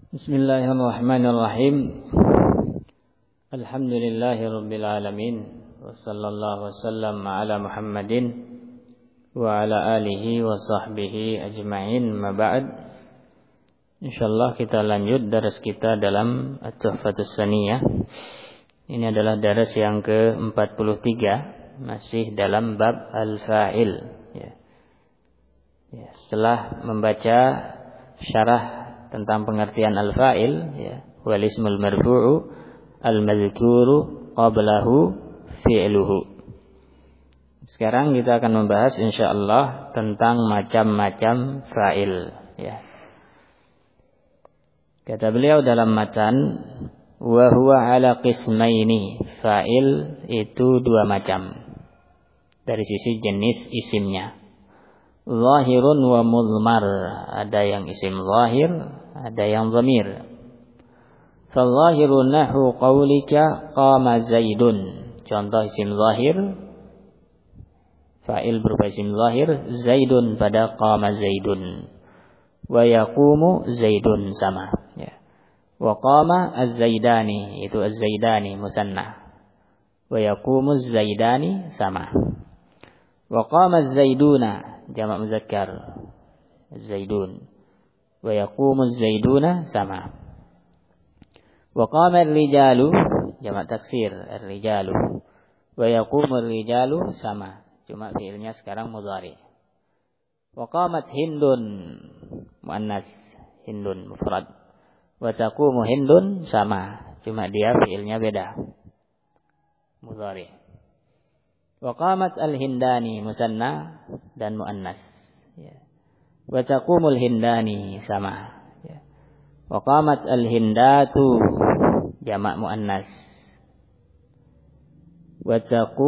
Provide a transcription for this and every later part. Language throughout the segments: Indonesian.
Bismillahirrahmanirrahim. Alhamdulillahirabbil alamin. Wassallallahu wasallam ala Muhammadin wa ala alihi wa sahbihi ajma'in. Ma ba'd. Insyaallah kita lanjut daras kita dalam At-Tuhfatus Saniyah. Ini adalah daras yang ke-43, masih dalam bab al-fa'il. Setelah membaca syarah tentang pengertian al-fa'il, wal ismul marfu'u al-madhkuru qablahu fi'luhu. Sekarang kita akan membahas insyaallah tentang macam-macam fa'il, Kata beliau dalam matan, wa huwa ala qismaini. Fa'il itu dua macam dari sisi jenis isimnya. Zahirun wa mudmar, ada yang isim zahir, ada yang dhamir. Fal-zahiru nahu qaulika qama Zaidun. Contoh isim zahir, fa'il berupa isim zahir, Zaidun pada qama Zaidun. Wa yaqumu Zaidun sama. Wa qama az-Zaidani, itu az-Zaidani musanna. Wa yaqumu az-Zaidani sama. Wa qama az-Zaiduna, jamak muzakkar Zaidun. Wa yaqumu az-Zaiduna sama. Wa qama ar-rijalu, jamak taksir ar-rijalu. Wa yaqumu ar-rijalu sama. Cuma fiilnya sekarang mudhari. Wa qamat Hindun, muannas, Hindun mufrad. Wa taqumu Hindun sama. Cuma dia fiilnya beda, mudhari. Wa qamat al-Hindani musanna dan muannas. Wa taqumul Hindani sama. Wa qamat al-Hindatu jamak muannas. Wa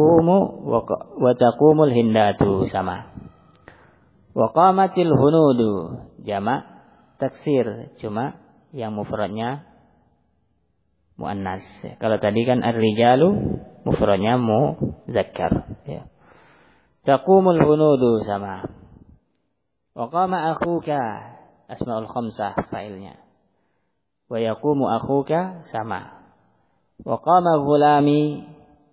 taqumul Hindatu sama. Wa qamatil hunudu jamak taksir, cuma yang mufradnya muannas. Kalau tadi kan ar-rijalu mufradnya muzakkar, Taqumul hunudu sama. Wa qama akhuka, asmaul khamsah fa'ilnya. Wa yaqumu akhuka sama. Wa qama ghulami,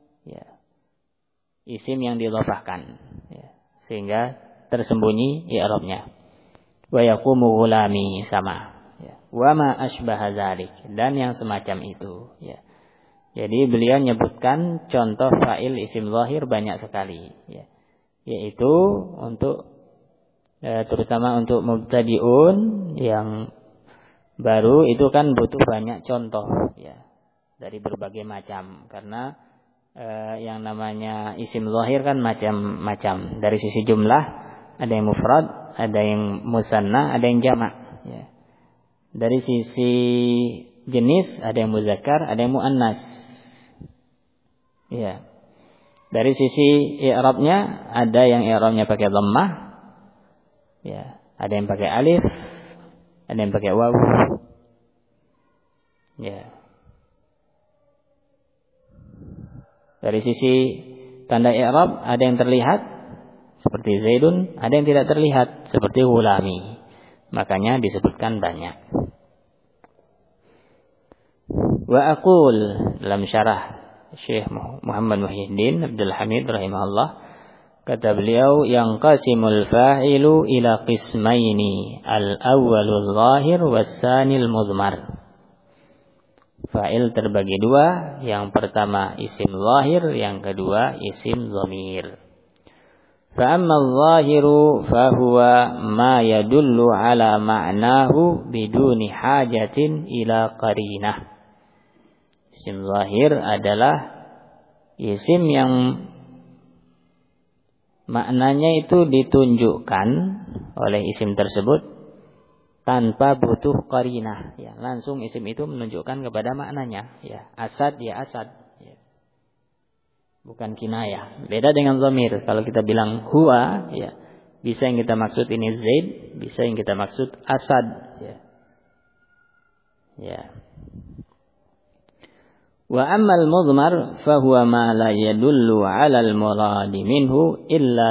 isim yang didhafahkan, sehingga tersembunyi i'rabnya. Wa yaqumu ghulami sama. Wa ma asbaha dzalik, dan yang semacam itu, Jadi beliau menyebutkan contoh fa'il isim zahir banyak sekali, yaitu untuk terutama untuk mubtadi'un yang baru itu kan butuh banyak contoh, dari berbagai macam, karena yang namanya isim zahir kan macam-macam. Dari sisi jumlah ada yang mufrad, ada yang musanna, ada yang jamak, Dari sisi jenis ada yang muzakkar, ada yang muannas. Dari sisi i'rabnya ada yang i'rabnya pakai dhammah, ada yang pakai alif, ada yang pakai waw. Dari sisi tanda i'rab ada yang terlihat seperti Zaidun, ada yang tidak terlihat seperti Ghulami. Makanya disebutkan banyak. Wa aqul, dalam syarah Syekh Muhammad Muhyiddin Abdul Hamid rahimahullah, kata beliau, yang qasimul fa'ilu ila qismaini, al-awwalul zahir was-sanil mudmar. Fa'il terbagi dua, yang pertama isim zahir, yang kedua isim dhamir. فأما الظاهر فهو ما يدل على معناه بدون حاجة إلى قرينة. Isim zahir adalah isim yang maknanya itu ditunjukkan oleh isim tersebut tanpa butuh qarinah, langsung isim itu menunjukkan kepada maknanya, Asad Asad, bukan kinayah. Beda dengan dhamir. Kalau kita bilang huwa, bisa yang kita maksud ini Zaid, bisa yang kita maksud Asad, Wa ammal mudmar fa huwa ma la yadullu 'ala al-murad minhu illa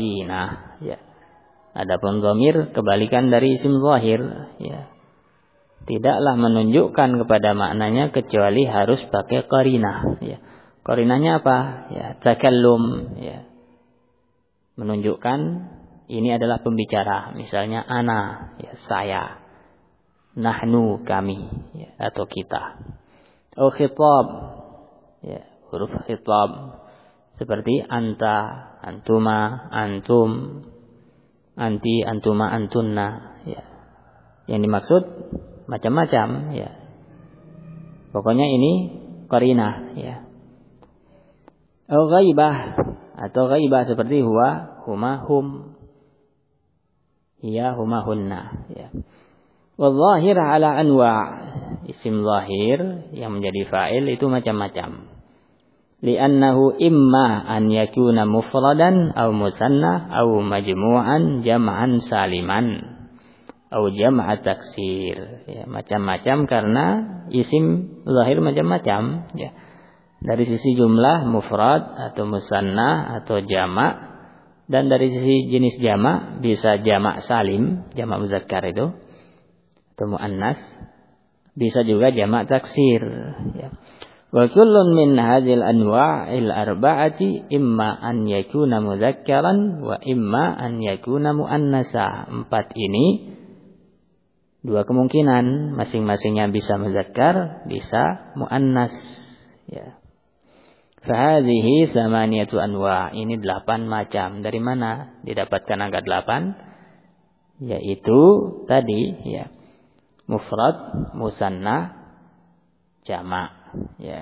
biqarinah. Adapun dhamir kebalikan dari isim zahir, tidaklah menunjukkan kepada maknanya kecuali harus pakai qarinah, ya. Qarinahnya apa? Ya, takallum, ya. Menunjukkan ini adalah pembicara, misalnya ana, ya, saya, nahnu, kami, ya, atau kita. Atau khitab, ya, huruf khitab seperti anta, antuma, antum, anti, antuma, antunna, ya. Yang dimaksud macam-macam, ya. Pokoknya ini qarinah, ya. Atau ghaibah, atau ghaibah seperti huwa, huma, hum, hiya, huma, hunna, ya. Wal-zahir ala anwa', isim zahir yang menjadi fa'il itu macam-macam. Li'annahu imma an yakuna mufradan aw musanna aw majmu'an jam'an saliman aw jam'a taksir, ya, macam-macam karena isim zahir macam-macam, ya. Dari sisi jumlah mufrad atau musanna atau jama', dan dari sisi jenis jama' bisa jama' salim, jama' muzakkar itu atau muannas, bisa juga jama' taksir, ya. Wa kullun min hadhil anwa'il arba'ati imma an yakuna muzakkaran wa imma an yakuna muannasa. 4 ini dua kemungkinan, masing-masingnya bisa muzakkar, bisa muannas, ya. Fahadhihi samaniyatu anwa', ini 8 macam. Dari mana didapatkan angka 8? Yaitu tadi, ya, mufrad, musanna, jama', ya.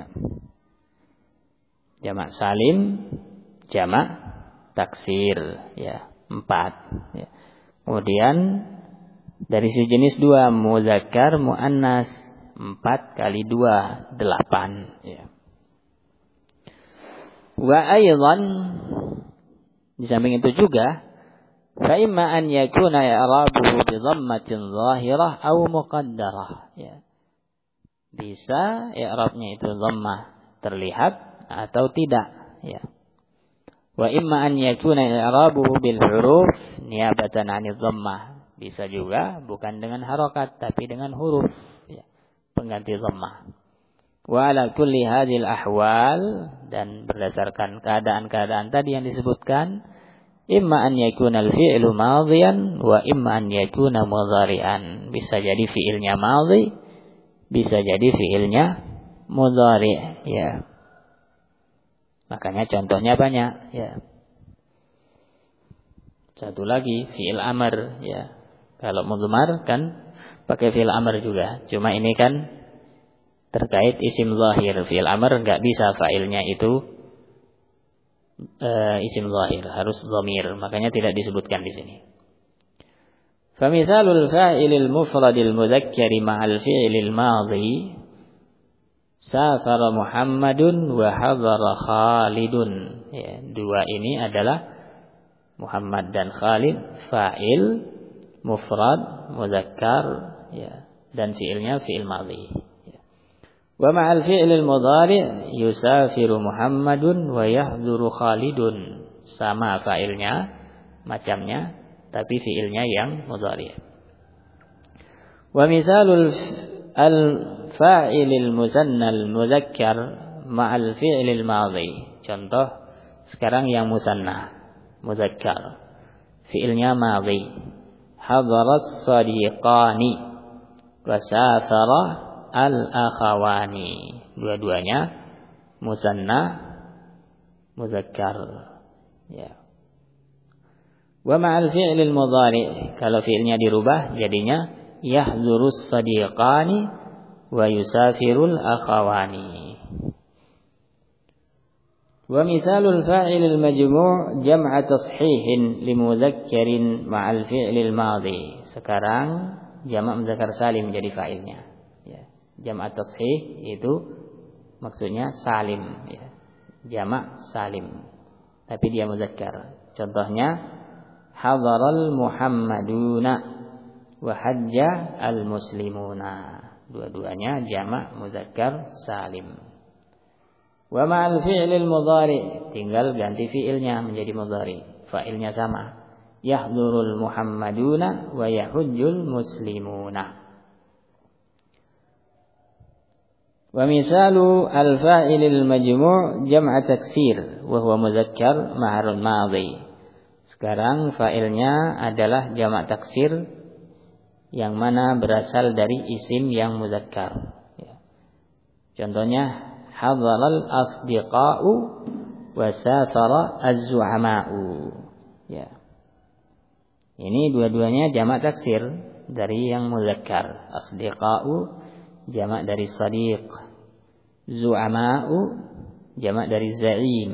Jama' salim, jama' taksir, ya, 4, ya. Kemudian dari sejenis 2, muzakkar, muannas, 4 kali 2 8, ya. Wa aidan, di samping itu juga, fa imma an yakuna i'rabuhu bi dhammatin zahirah aw muqaddarah, ya. Bisa i'rabnya itu dhammah terlihat atau tidak, ya. Wa imma an yakuna i'rabuhu bil huruf niyabatan 'anil dhammah, bisa juga bukan dengan harokat tapi dengan huruf, ya, pengganti dhammah. Wa ala kulli hadhil ahwal, dan berdasarkan keadaan-keadaan tadi yang disebutkan, imma an yakuna al-fi'lu madhiyan wa imma an yakuna mudhari'an, bisa jadi fi'ilnya madhi, bisa jadi fi'ilnya mudhari', ya. Makanya contohnya banyak, ya. Satu lagi fi'il amr, ya. Kalau mudhmar kan pakai fi'il amr juga, cuma ini kan terkait isim zahir. Fi'il amr enggak bisa fa'ilnya itu isim zahir, harus dhamir, makanya tidak disebutkan di sini. Famisalul fa'ilil mufradil mudzakkari ma'al fi'ilil madhi safara Muhammadun wa hadara Khalidun, ya, 2 ini adalah Muhammad dan Khalid, fa'il mufrad mudzakkar, ya, dan fi'ilnya fi'il madhi. Wa ma'al fi'lil mudhari' yusafiru Muhammadun wa yahduru Khalidun, sama fa'ilnya, macamnya, tapi fi'ilnya yang mudhari'. Wa misalul al-fa'ilil musannal mudzakkar ma'al fi'lil madhi, contoh sekarang yang musanna mudzakkar, fi'ilnya madhi, hadaras sadiqani wa safara al-akhawani, dua-duanya musanna muzakkar, ya. Wa ma'al fi'lil mudhari', kalau fi'ilnya dirubah jadinya yahdurus sadiqani wa yusafirul akhawani. Wa misalul fa'ilil majmu' jam'a tashihin limudhakkarin ma'al fi'lil madhi, sekarang jamak mudzakkar salim jadi fa'ilnya, ya. Jamak tashih itu maksudnya salim, ya. Jamak salim tapi dia mudzakkar. Contohnya hadaral Muhammaduna wa hajja al muslimuna, dua-duanya jamak mudzakkar salim. Wa ma'al fi'lil mudhari', tinggal ganti fi'ilnya menjadi mudhari', fa'ilnya sama, yahdurul Muhammaduna wa yahujjul muslimuna. Wa misalu al-fa'ilil majmu' jam'a taksir wa huwa mudzakkar ma'run madhi. Sekarang fa'ilnya adalah jamak taksir yang mana berasal dari isim yang mudzakkar. Ya. Contohnya hadaral asdiqa'u wa safara az-zu'ama'u. Ya. Ini dua-duanya jamak taksir dari yang mudzakkar. Asdiqa'u jamak dari sadiq. Zu'ama'u jamak dari za'im.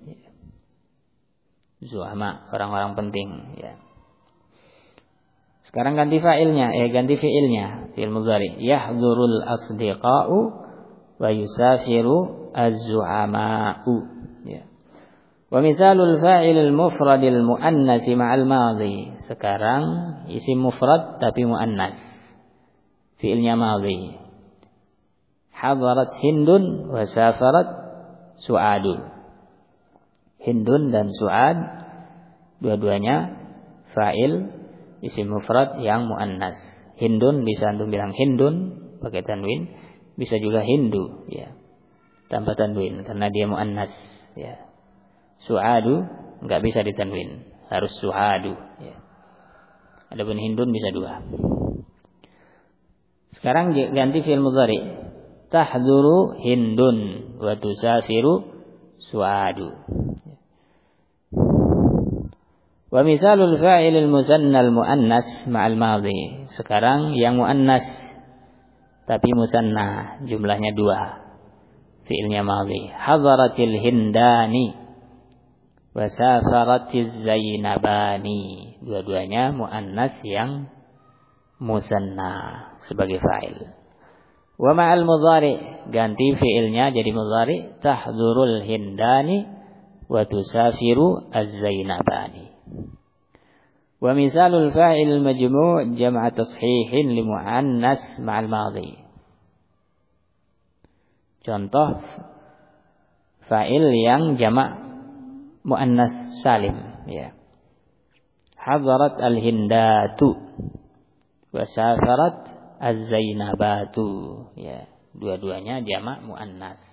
Zu'ama, orang-orang penting, ya. Sekarang ganti fi'ilnya, fi'il mudhari. Yahdurul asdiqa'u wa yusafiru az-zu'ama'u. Ya. Wa misalul fa'ilil mufradil muannasi ma'al madhi. Sekarang isim mufrad tapi muannas. Fi'ilnya madhi. Hadarat Hindun wa safarat Su'adu. Hindun dan Su'ad dua-duanya fa'il isim mufrad yang muannas. Hindun bisa antum bilang Hindun pakai tanwin, bisa juga Hindu ya. Tanpa tanwin karena dia muannas ya. Su'adu enggak bisa ditanwin, harus Su'adu ya. Adapun Hindun bisa dua. Sekarang ganti fi'il mudhari. Tahduru Hindun wa tusafiru Su'adu. Wa misalul fa'ilil musannal muannas ma'al madhi. Sekarang yang muannas tapi musanna jumlahnya dua. Fi'ilnya madhi. Hadaratil hindani wa safaratiz zainabani. Dua-duanya muannas yang musanna sebagai fa'il. Wa ma'al mudhari, ganti fi'ilnya jadi mudhari. Tahdurul hindani wa tusafiru az-zainabani. Wa misalul fa'il majmu' jam'a tashihin li muannas ma'al madhi. Contoh fa'il yang jamak muannas salim ya. Hadarat al-hindatu wa safarat az-zainabatu ya, dua-duanya jamak muannas.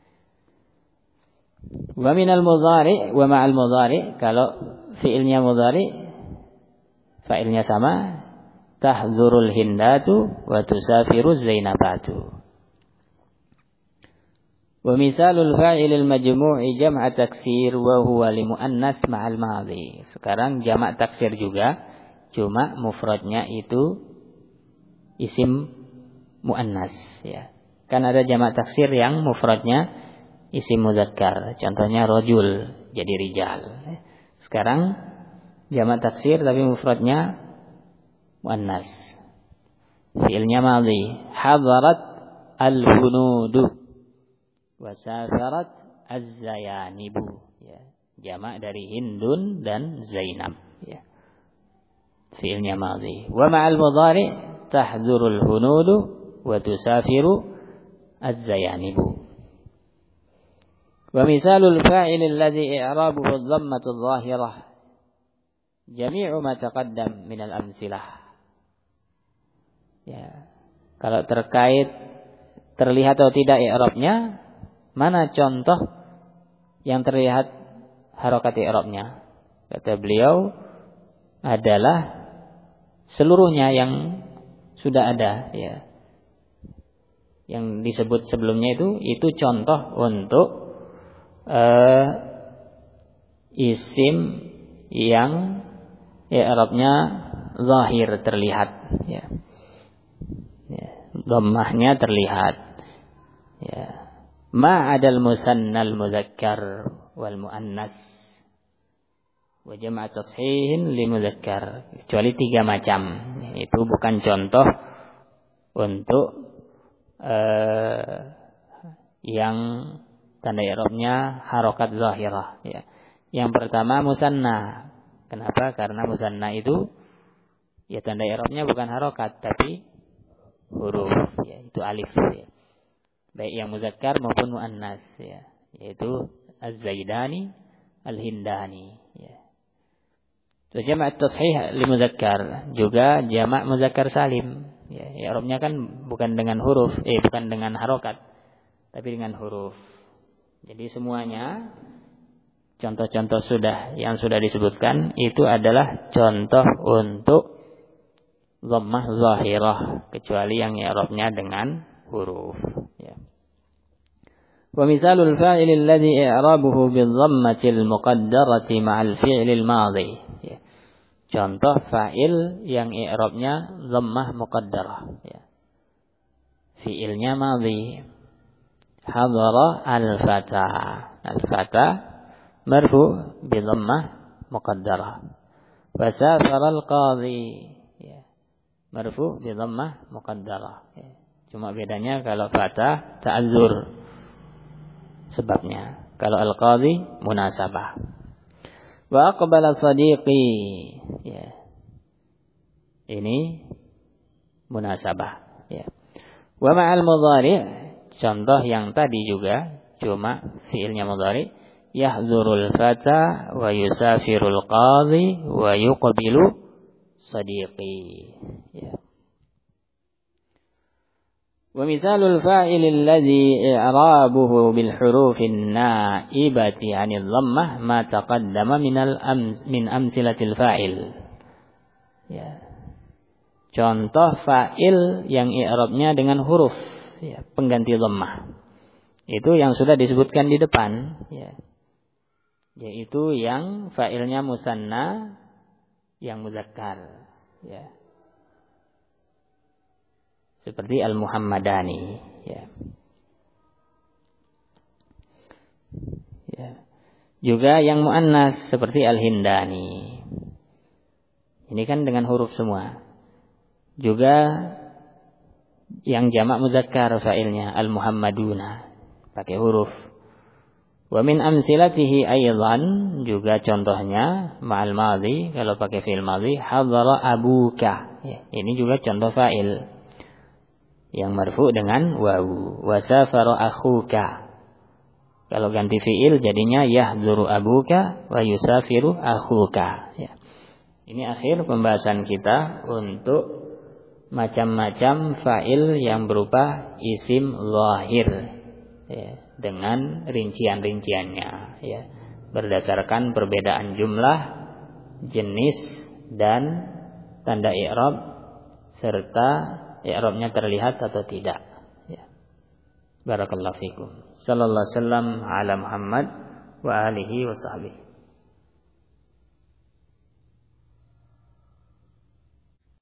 Wa minal mudhari wa ma'al mudhari, kalau fi'ilnya mudhari fa'ilnya sama, tahdurul hindatu wa tusafiru zainabatu. Wa misalul fa'ilil majmu'i jam'a taksir wa huwa li muannas ma'al madhi. Sekarang jamak taksir juga, cuma mufradnya itu isim muannas ya. Kan ada jamak taksir yang mufradnya isim mudzakkar. Contohnya rajul jadi rijal. Sekarang jamak taksir tapi mufradnya muannas. Fi'ilnya madhi. Hadarat al-hunudu wa safarat az-zayanibu ya. Jamak dari Hindun dan Zainab ya. Fi'ilnya madhi. Wa ma'al mudhari tahdurul hunudu wa tusafiru az-zayanibu. Wa misalul fa'il alladhi i'rabuhu ad-dhammatu adh-dhahirah jami'u ma taqaddam min al-amtsilah. Ya. Kalau terkait terlihat atau tidak i'rabnya, mana contoh yang terlihat harokat i'rabnya? Kata beliau adalah seluruhnya yang sudah ada ya. Yang disebut sebelumnya itu contoh untuk isim yang i'rabnya zahir terlihat ya. Ya, dhammahnya terlihat. Ya. Ma'adal musannal mudzakkar wal muannas wa jam'a tashihin li mudzakkar, kecuali 3 macam. Itu bukan contoh untuk yang tanda i'rabnya harokat zahirah ya. Yang pertama musanna. Kenapa? Karena musanna itu ya tanda i'rabnya bukan harokat tapi huruf ya, itu alif ya. Baik yang muzakkar maupun muannas ya, yaitu az-zaidani, al-hindani ya. Terus jamak tashih li muzakkar, juga jamak muzakkar salim ya. I'rabnya kan bukan dengan huruf, bukan dengan harokat tapi dengan huruf. Jadi semuanya contoh-contoh yang sudah disebutkan itu adalah contoh untuk dhammah zahirah, kecuali yang i'rabnya dengan huruf. Ya. Wa misalul fa'il alladhi i'rabuhu bidh-dhammati al-muqaddarati ma'al fi'lil madhi. Ya. Contoh fa'il yang i'rabnya dhammah muqaddarah. Ya. Fi'ilnya madhi. Hadara al-fata. Al-fata marfu bi dhammah muqaddarah. Wa safara al-qadhi. Ya. Marfu bi dhammah muqaddarah. Ya. Cuma bedanya kalau fata ta'azzur sebabnya. Kalau al-qadhi munasabah. Wa aqbala sadiqi. Ya. Ini munasabah. Ya. Wa ma'al mudhari'. Contoh yang tadi juga cuma fiilnya mudhari, yahzurul fata wa yusafirul qadhi wa yuqbilu sadiqi. Ya. Wa misalul fa'il alladhi i'rabuhu bil hurufin naibati 'anil dhammah ma taqaddama min amsilatil fa'il. Ya. Contoh fa'il yang i'rabnya dengan huruf, ya, pengganti dhammah. Itu yang sudah disebutkan di depan, ya. Yaitu yang fa'ilnya musanna, yang muzakkar, ya. Seperti al-Muhammadani, ya. Ya. Juga yang muannas seperti al-Hindani. Ini kan dengan huruf semua. Juga yang jamak muzakkar fa'ilnya al-Muhammaduna pakai huruf. Wa min amsilatihi aidan, juga contohnya ma'al madhi, kalau pakai fi'il madhi hadara abuka. Ya, ini juga contoh fa'il yang marfu dengan wawu. Wa safara akhuka. Kalau ganti fi'il jadinya yahduru abuka wa yusafiru akhuka. Ya. Ini akhir pembahasan kita untuk macam-macam fa'il yang berupa isim zahir, ya, dengan rincian-rinciannya, ya, berdasarkan perbedaan jumlah, jenis, dan tanda i'rab, serta i'rabnya terlihat atau tidak. Ya. Barakallahu fikum. Sallallahu alaihi wasallam ala Muhammad wa alihi wa sahbihi.